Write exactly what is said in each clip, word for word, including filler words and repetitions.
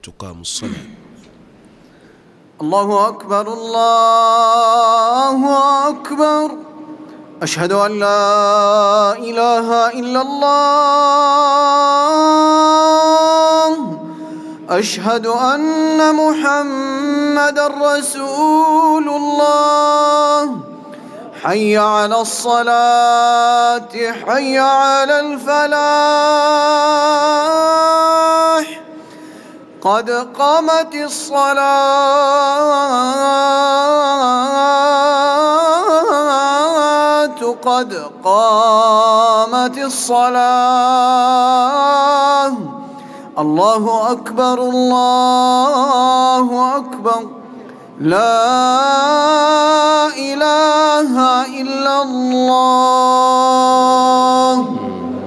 تقام الصلاة. الله أكبر الله أكبر. أشهد أن لا إله إلا الله. أشهد أن محمدًا رسول الله. حي على الصلاة حي على الفلاح. قد قامت الصلاة قد قامت الصلاة. الله أكبر الله أكبر. لا إله إلا الله.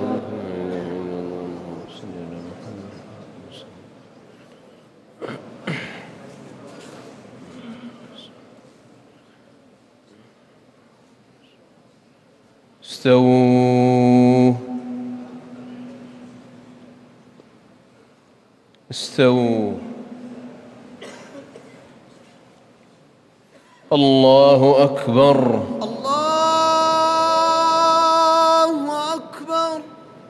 استووا استووا. الله أكبر الله أكبر.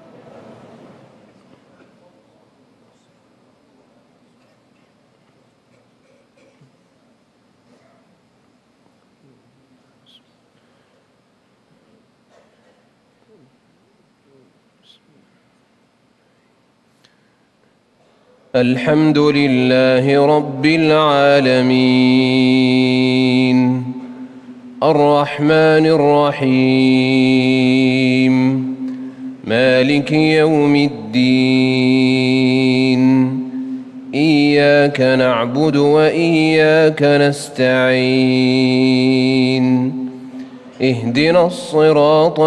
الحمد لله رب العالمين الرحمن الرحيم مالك يوم الدين. إياك نعبد وإياك نستعين. اهدنا الصراط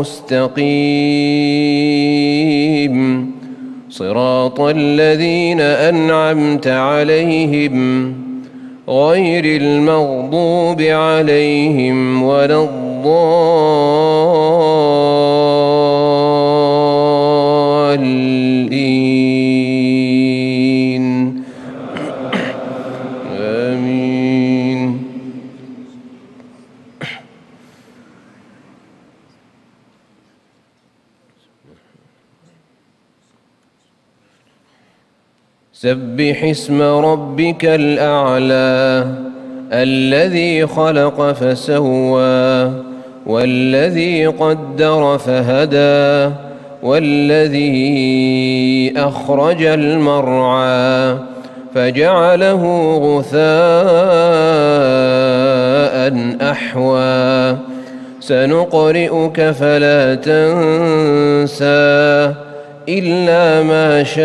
المستقيم صراط الذين أنعمت عليهم غير المغضوب عليهم ولا الضالين. آمين. سبح اسم ربك الأعلى الذي خلق فسوى والذي قدر فهدى والذي أخرج المرعى فجعله غثاء أحوى. سنقرئك فلا تنسى إلا ما شاء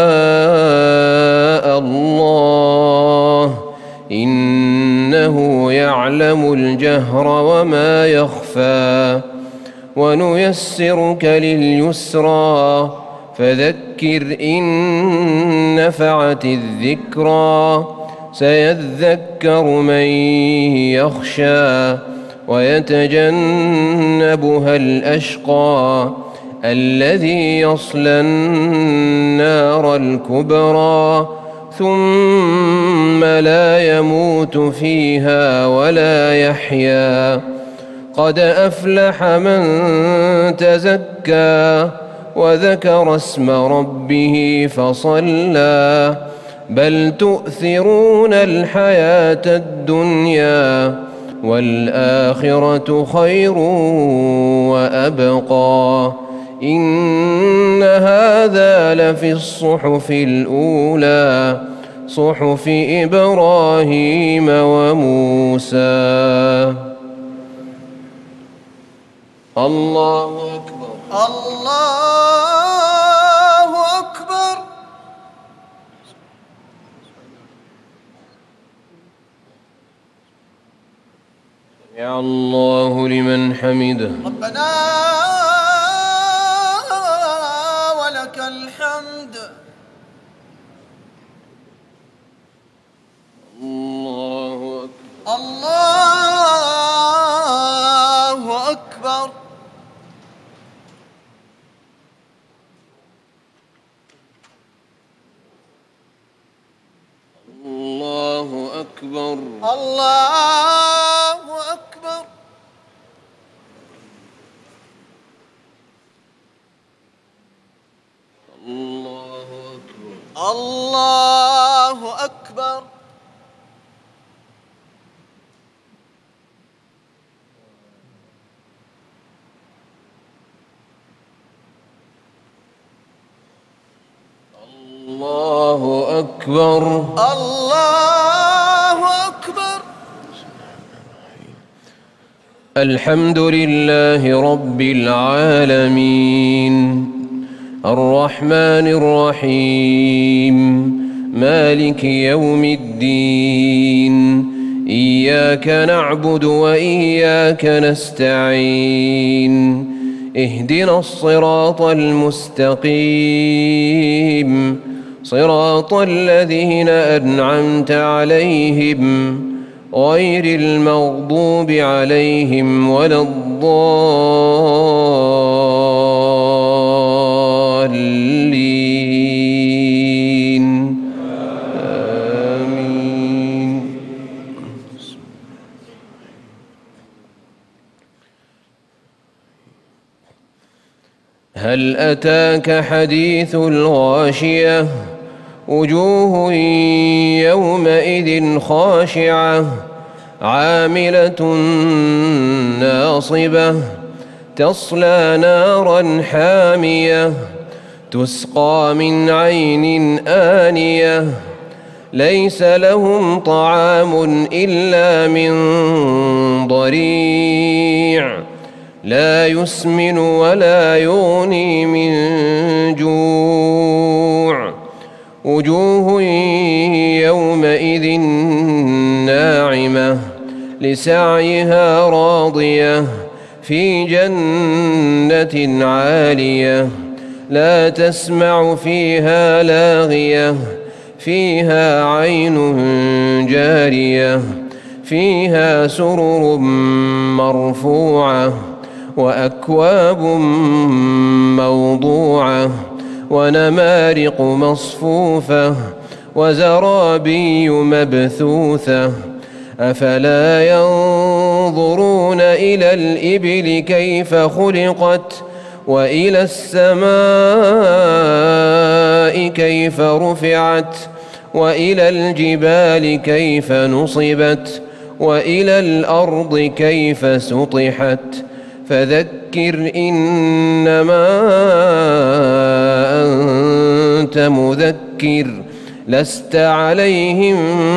الله إنه يعلم الجهر وما يخفى. ونيسرك لليسرى فذكر إن نفعت الذكرى. سيذكر من يخشى ويتجنبها الأشقى الذي يصلى النار الكبرى ثم لا يموت فيها ولا يحيا. قد أفلح من تزكى وذكر اسم ربه فصلى. بل تؤثرون الحياة الدنيا والآخرة خير وأبقى. إن هذا لفي الصحف الأولى صحف إبراهيم وموسى. الله أكبر الله أكبر. سمع الله لمن حمده. ربنا ولك الحمد. الله أكبر الله أكبر. أكبر. الله أكبر. الله أكبر. الله أكبر. الله أكبر. الله أكبر. الحمد لله رب العالمين الرحمن الرحيم مالك يوم الدين إياك نعبد وإياك نستعين اهدنا الصراط المستقيم صراط الذين أنعمت عليهم غير المغضوب عليهم ولا الضالين آمين. هل أتاك حديث الغاشية وجوه يومئذ خاشعة عاملة ناصبة تصلى نارا حامية تسقى من عين آنية ليس لهم طعام إلا من ضريع لا يسمن ولا يغني من جوع وجوه يومئذ ناعمة لسعيها راضية في جنة عالية لا تسمع فيها لاغية فيها عين جارية فيها سرر مرفوعة وأكواب موضوعة ونمارق مصفوفة وزرابي مبثوثة أفلا ينظرون إلى الإبل كيف خلقت وإلى السماء كيف رفعت وإلى الجبال كيف نصبت وإلى الأرض كيف سطحت فذكر إنما أنت مذكر لست عليهم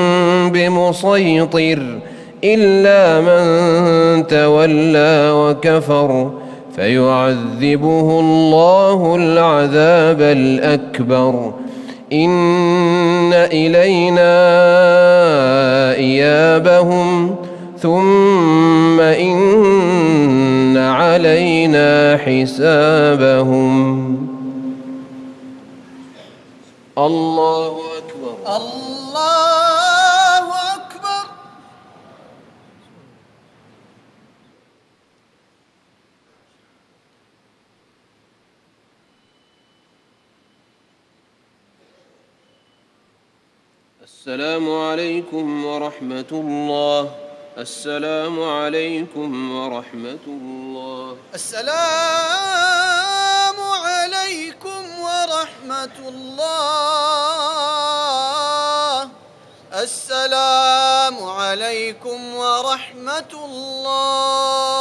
بمسيطر إلا من تولى وكفر فيعذبه الله العذاب الأكبر إن إلينا إيابهم ثم إن علينا حسابهم. الله أكبر. الله أكبر. السلام عليكم ورحمة الله. السلام عليكم ورحمة الله. السلام عليكم ورحمة الله. السلام عليكم ورحمة الله.